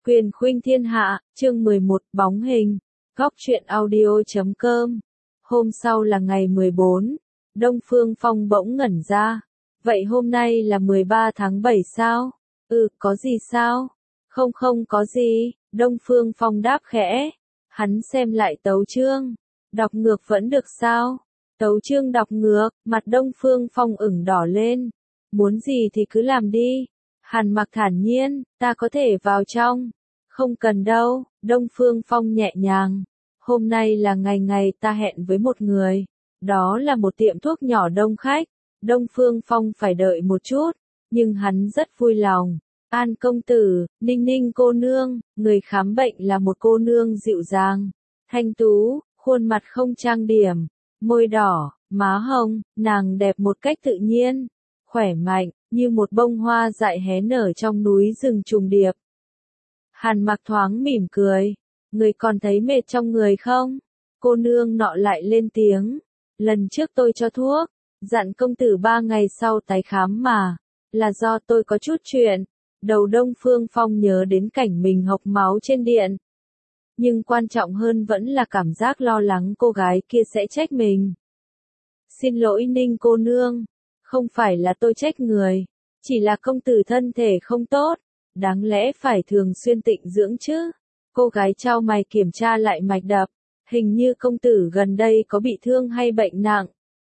Quyền khuynh thiên hạ, chương 11, bóng hình. Góc truyện audio.com. Hôm sau là ngày 14. Đông Phương Phong bỗng ngẩn ra. Vậy hôm nay là 13 tháng 7 sao? Có gì sao? Không có gì. Đông Phương Phong đáp khẽ. Hắn xem lại tấu chương. Đọc ngược vẫn được sao? Tấu chương đọc ngược, mặt Đông Phương Phong ửng đỏ lên. Muốn gì thì cứ làm đi. Hàn Mặc thản nhiên, ta có thể vào trong. Không cần đâu, Đông Phương Phong nhẹ nhàng. Hôm nay là ngày ta hẹn với một người. Đó là một tiệm thuốc nhỏ đông khách. Đông Phương Phong phải đợi một chút, nhưng hắn rất vui lòng. An công tử, Ninh Ninh cô nương, người khám bệnh là một cô nương dịu dàng, thanh tú, khuôn mặt không trang điểm, môi đỏ, má hồng, nàng đẹp một cách tự nhiên, khỏe mạnh, như một bông hoa dại hé nở trong núi rừng trùng điệp. Hàn Mặc thoáng mỉm cười, người còn thấy mệt trong người không? Cô nương nọ lại lên tiếng, lần trước tôi cho thuốc, dặn công tử 3 ngày sau tái khám mà, là do tôi có chút chuyện. Đầu Đông Phương Phong nhớ đến cảnh mình hộc máu trên điện. Nhưng quan trọng hơn vẫn là cảm giác lo lắng cô gái kia sẽ trách mình. Xin lỗi Ninh cô nương, không phải là tôi trách người, chỉ là công tử thân thể không tốt, đáng lẽ phải thường xuyên tịnh dưỡng chứ. Cô gái chau mày kiểm tra lại mạch đập, hình như công tử gần đây có bị thương hay bệnh nặng.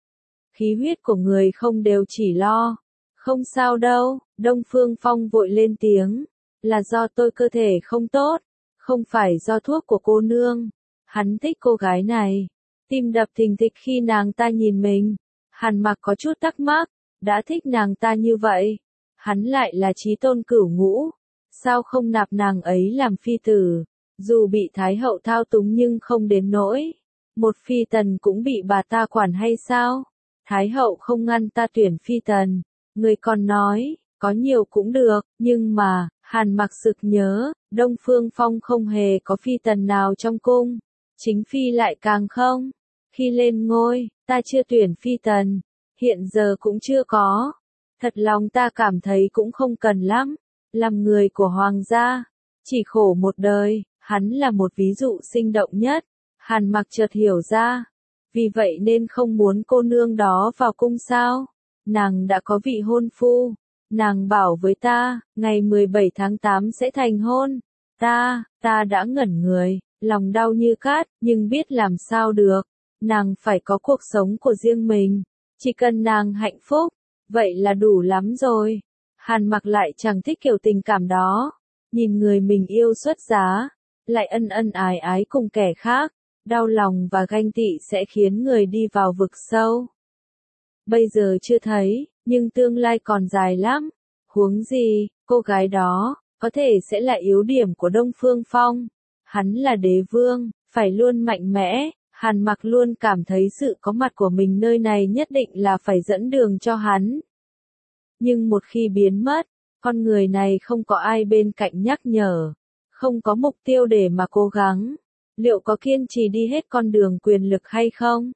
Khí huyết của người không đều chỉ lo. Không sao đâu, Đông Phương Phong vội lên tiếng, là do tôi cơ thể không tốt, không phải do thuốc của cô nương. Hắn thích cô gái này, tim đập thình thịch khi nàng ta nhìn mình. Hàn Mặc có chút thắc mắc, đã thích nàng ta như vậy, hắn lại là chí tôn cửu ngũ, sao không nạp nàng ấy làm phi tử, dù bị Thái hậu thao túng nhưng không đến nỗi, một phi tần cũng bị bà ta quản hay sao? Thái hậu không ngăn ta tuyển phi tần. Người còn nói, có nhiều cũng được, nhưng mà, Hàn Mặc sực nhớ, Đông Phương Phong không hề có phi tần nào trong cung, chính phi lại càng không. Khi lên ngôi, ta chưa tuyển phi tần, hiện giờ cũng chưa có. Thật lòng ta cảm thấy cũng không cần lắm, làm người của hoàng gia, chỉ khổ một đời, hắn là một ví dụ sinh động nhất. Hàn Mặc chợt hiểu ra, vì vậy nên không muốn cô nương đó vào cung sao? Nàng đã có vị hôn phu, nàng bảo với ta, ngày 17 tháng 8 sẽ thành hôn. Ta đã ngẩn người, lòng đau như cát, nhưng biết làm sao được, nàng phải có cuộc sống của riêng mình, chỉ cần nàng hạnh phúc, vậy là đủ lắm rồi. Hàn Mặc lại chẳng thích kiểu tình cảm đó, nhìn người mình yêu xuất giá, lại ân ân ái ái cùng kẻ khác, đau lòng và ganh tị sẽ khiến người đi vào vực sâu. Bây giờ chưa thấy, nhưng tương lai còn dài lắm. Huống gì, cô gái đó, có thể sẽ là yếu điểm của Đông Phương Phong. Hắn là đế vương, phải luôn mạnh mẽ. Hàn Mặc luôn cảm thấy sự có mặt của mình nơi này nhất định là phải dẫn đường cho hắn. Nhưng một khi biến mất, con người này không có ai bên cạnh nhắc nhở, không có mục tiêu để mà cố gắng, liệu có kiên trì đi hết con đường quyền lực hay không?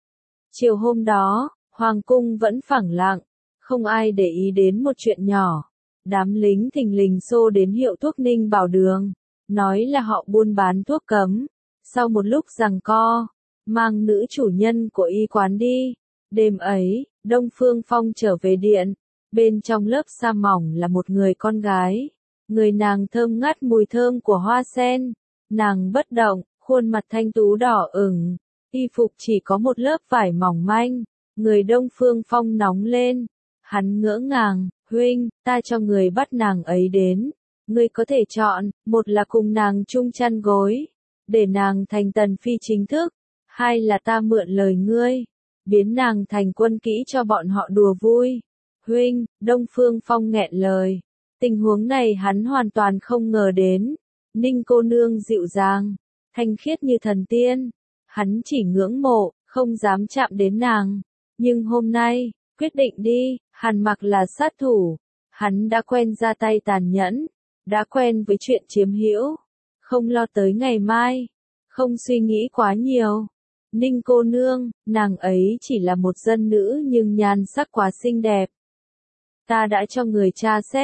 Chiều hôm đó, Hoàng cung vẫn phẳng lặng, không ai để ý đến một chuyện nhỏ. Đám lính thình lình xô đến hiệu thuốc Ninh Bảo Đường, nói là họ buôn bán thuốc cấm. Sau một lúc giằng co, mang nữ chủ nhân của y quán đi. Đêm ấy, Đông Phương Phong trở về điện, bên trong lớp sa mỏng là một người con gái. Người nàng thơm ngát mùi thơm của hoa sen. Nàng bất động, khuôn mặt thanh tú đỏ ửng, y phục chỉ có một lớp vải mỏng manh. Người Đông Phương Phong nóng lên, hắn ngỡ ngàng, huynh, ta cho người bắt nàng ấy đến, ngươi có thể chọn, một là cùng nàng chung chăn gối, để nàng thành tần phi chính thức, hai là ta mượn lời ngươi, biến nàng thành quân kỹ cho bọn họ đùa vui. Huynh, Đông Phương Phong nghẹn lời, tình huống này hắn hoàn toàn không ngờ đến. Ninh cô nương dịu dàng, thanh khiết như thần tiên, hắn chỉ ngưỡng mộ, không dám chạm đến nàng. Nhưng hôm nay, quyết định đi, Hàn Mặc là sát thủ, hắn đã quen ra tay tàn nhẫn, đã quen với chuyện chiếm hữu, không lo tới ngày mai, không suy nghĩ quá nhiều. Ninh cô nương, nàng ấy chỉ là một dân nữ nhưng nhan sắc quá xinh đẹp. Ta đã cho người tra xét,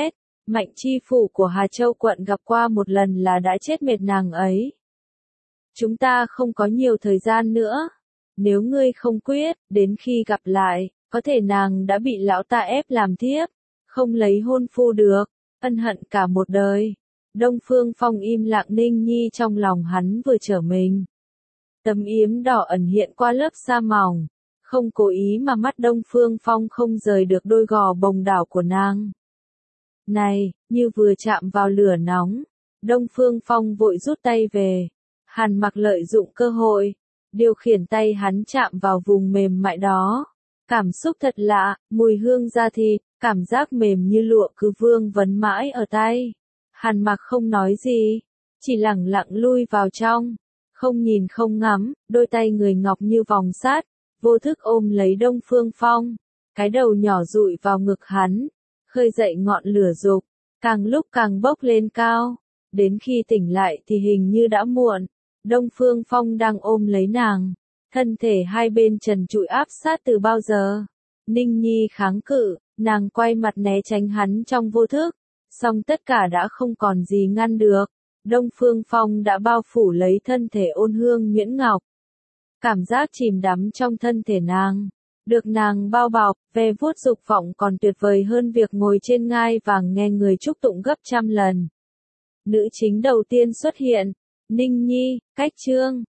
Mạnh chi phủ của Hà Châu quận gặp qua một lần là đã chết mệt nàng ấy. Chúng ta không có nhiều thời gian nữa. Nếu ngươi không quyết, đến khi gặp lại, có thể nàng đã bị lão ta ép làm thiếp, không lấy hôn phu được, ân hận cả một đời. Đông Phương Phong im lặng, Ninh Nhi trong lòng hắn vừa trở mình. Tấm yếm đỏ ẩn hiện qua lớp sa mỏng, không cố ý mà mắt Đông Phương Phong không rời được đôi gò bồng đảo của nàng. Này, như vừa chạm vào lửa nóng, Đông Phương Phong vội rút tay về. Hàn Mặc lợi dụng cơ hội, điều khiển tay hắn chạm vào vùng mềm mại đó. Cảm xúc thật lạ, mùi hương da thịt, cảm giác mềm như lụa cứ vương vấn mãi ở tay. Hàn Mặc không nói gì, chỉ lẳng lặng lui vào trong, không nhìn không ngắm, đôi tay người ngọc như vòng sắt, vô thức ôm lấy Đông Phương Phong, cái đầu nhỏ dụi vào ngực hắn, khơi dậy ngọn lửa dục, càng lúc càng bốc lên cao, đến khi tỉnh lại thì hình như đã muộn. Đông Phương Phong đang ôm lấy nàng, thân thể hai bên trần trụi áp sát từ bao giờ. Ninh Nhi kháng cự, nàng quay mặt né tránh hắn trong vô thức, song tất cả đã không còn gì ngăn được. Đông Phương Phong đã bao phủ lấy thân thể ôn hương nhuyễn ngọc. Cảm giác chìm đắm trong thân thể nàng, được nàng bao bọc, ve vuốt dục vọng còn tuyệt vời hơn việc ngồi trên ngai vàng nghe người chúc tụng gấp trăm lần. Nữ chính đầu tiên xuất hiện, Ninh Nhi, cách chương.